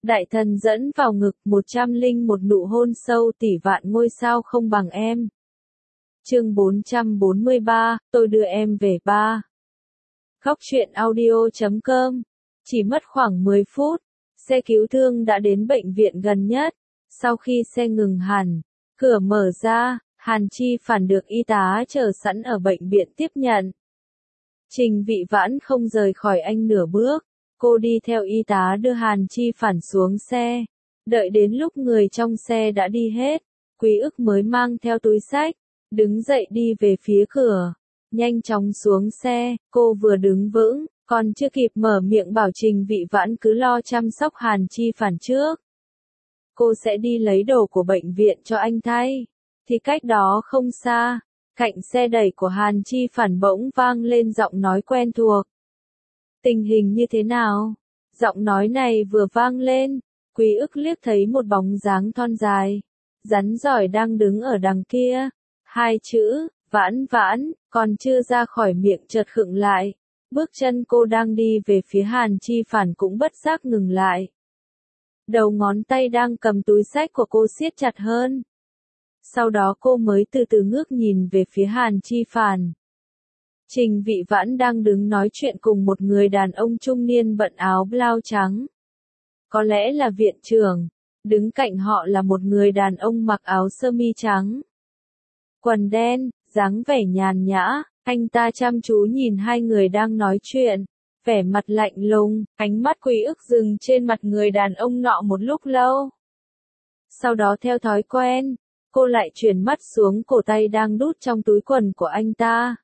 Đại thần dẫn vào ngực 101 nụ hôn sâu tỷ vạn ngôi sao không bằng em. Chương 443, tôi đưa em về ba. Khóc chuyện audio.com. Chỉ mất khoảng 10 phút, xe cứu thương đã đến bệnh viện gần nhất. Sau khi xe ngừng hẳn, cửa mở ra, Hàn Chi Phản được y tá chờ sẵn ở bệnh viện tiếp nhận. Trình Vị Vãn không rời khỏi anh nửa bước, cô đi theo y tá đưa Hàn Chi Phản xuống xe. Đợi đến lúc người trong xe đã đi hết, Quý Ức mới mang theo túi xách, đứng dậy đi về phía cửa. Nhanh chóng xuống xe, cô vừa đứng vững, còn chưa kịp mở miệng bảo Trình Vị Vãn cứ lo chăm sóc Hàn Chi Phản trước. Cô sẽ đi lấy đồ của bệnh viện cho anh thay. Thì cách đó không xa, cạnh xe đẩy của Hàn Chi Phản bỗng vang lên giọng nói quen thuộc. Tình hình như thế nào? Giọng nói này vừa vang lên, Quý Ức liếc thấy một bóng dáng thon dài, rắn giỏi đang đứng ở đằng kia. Hai chữ, Vãn Vãn, còn chưa ra khỏi miệng chợt khựng lại. Bước chân cô đang đi về phía Hàn Chi Phản cũng bất giác ngừng lại. Đầu ngón tay đang cầm túi xách của cô siết chặt hơn. Sau đó cô mới từ từ ngước nhìn về phía Hàn Chi Phản. Trình Vị Vãn đang đứng nói chuyện cùng một người đàn ông trung niên bận áo blau trắng. Có lẽ là viện trưởng, đứng cạnh họ là một người đàn ông mặc áo sơ mi trắng. Quần đen, dáng vẻ nhàn nhã, anh ta chăm chú nhìn hai người đang nói chuyện, vẻ mặt lạnh lùng, ánh mắt Quý Ức dừng trên mặt người đàn ông nọ một lúc lâu. Sau đó theo thói quen, cô lại chuyển mắt xuống cổ tay đang đút trong túi quần của anh ta.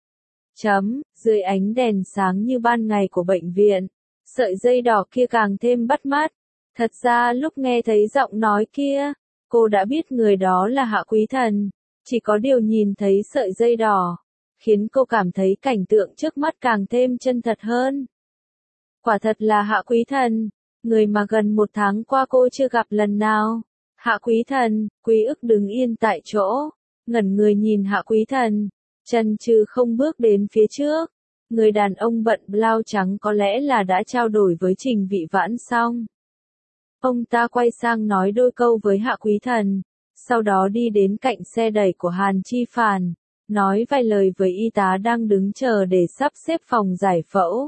Dưới ánh đèn sáng như ban ngày của bệnh viện, sợi dây đỏ kia càng thêm bắt mắt. Thật ra lúc nghe thấy giọng nói kia, cô đã biết người đó là Hạ Quý Thần, chỉ có điều nhìn thấy sợi dây đỏ, khiến cô cảm thấy cảnh tượng trước mắt càng thêm chân thật hơn. Quả thật là Hạ Quý Thần, người mà gần một tháng qua cô chưa gặp lần nào. Hạ Quý Thần, Quý Ức đứng yên tại chỗ, ngẩn người nhìn Hạ Quý Thần, chần chừ không bước đến phía trước. Người đàn ông bận blau trắng có lẽ là đã trao đổi với Trình Vị Vãn xong. Ông ta quay sang nói đôi câu với Hạ Quý Thần, sau đó đi đến cạnh xe đẩy của Hàn Chi Phản, nói vài lời với y tá đang đứng chờ để sắp xếp phòng giải phẫu.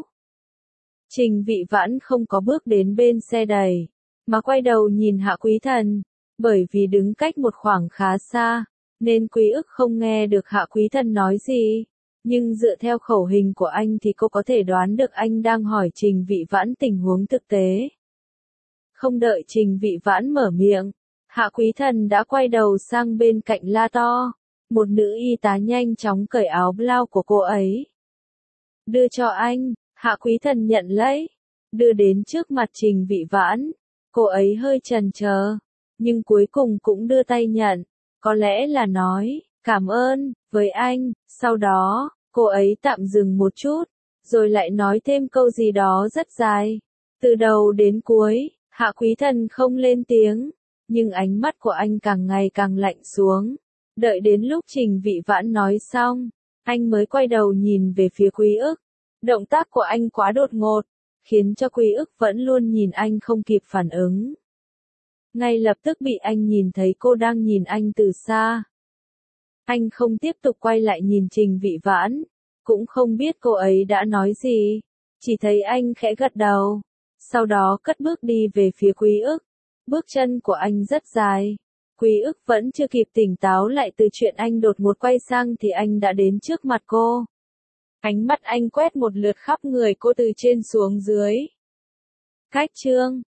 Trình Vị Vãn không có bước đến bên xe đẩy, mà quay đầu nhìn Hạ Quý Thần, bởi vì đứng cách một khoảng khá xa, nên Quý Ức không nghe được Hạ Quý Thần nói gì. Nhưng dựa theo khẩu hình của anh thì cô có thể đoán được anh đang hỏi Trình Vị Vãn tình huống thực tế. Không đợi Trình Vị Vãn mở miệng, Hạ Quý Thần đã quay đầu sang bên cạnh la to. Một nữ y tá nhanh chóng cởi áo blau của cô ấy. Đưa cho anh, Hạ Quý Thần nhận lấy, đưa đến trước mặt Trình Vị Vãn. Cô ấy hơi chần chờ, nhưng cuối cùng cũng đưa tay nhận, có lẽ là nói, cảm ơn, với anh. Sau đó, cô ấy tạm dừng một chút, rồi lại nói thêm câu gì đó rất dài. Từ đầu đến cuối, Hạ Quý Thần không lên tiếng, nhưng ánh mắt của anh càng ngày càng lạnh xuống. Đợi đến lúc Trình Vị Vãn nói xong, anh mới quay đầu nhìn về phía Quý Ức. Động tác của anh quá đột ngột, khiến cho Quý Ức vẫn luôn nhìn anh không kịp phản ứng. Ngay lập tức bị anh nhìn thấy cô đang nhìn anh từ xa. Anh không tiếp tục quay lại nhìn Trình Vị Vãn, cũng không biết cô ấy đã nói gì, chỉ thấy anh khẽ gật đầu, sau đó cất bước đi về phía Quý Ức. Bước chân của anh rất dài. Quý Ức vẫn chưa kịp tỉnh táo lại từ chuyện anh đột ngột quay sang thì anh đã đến trước mặt cô. Ánh mắt anh quét một lượt khắp người cô từ trên xuống dưới. Cách chương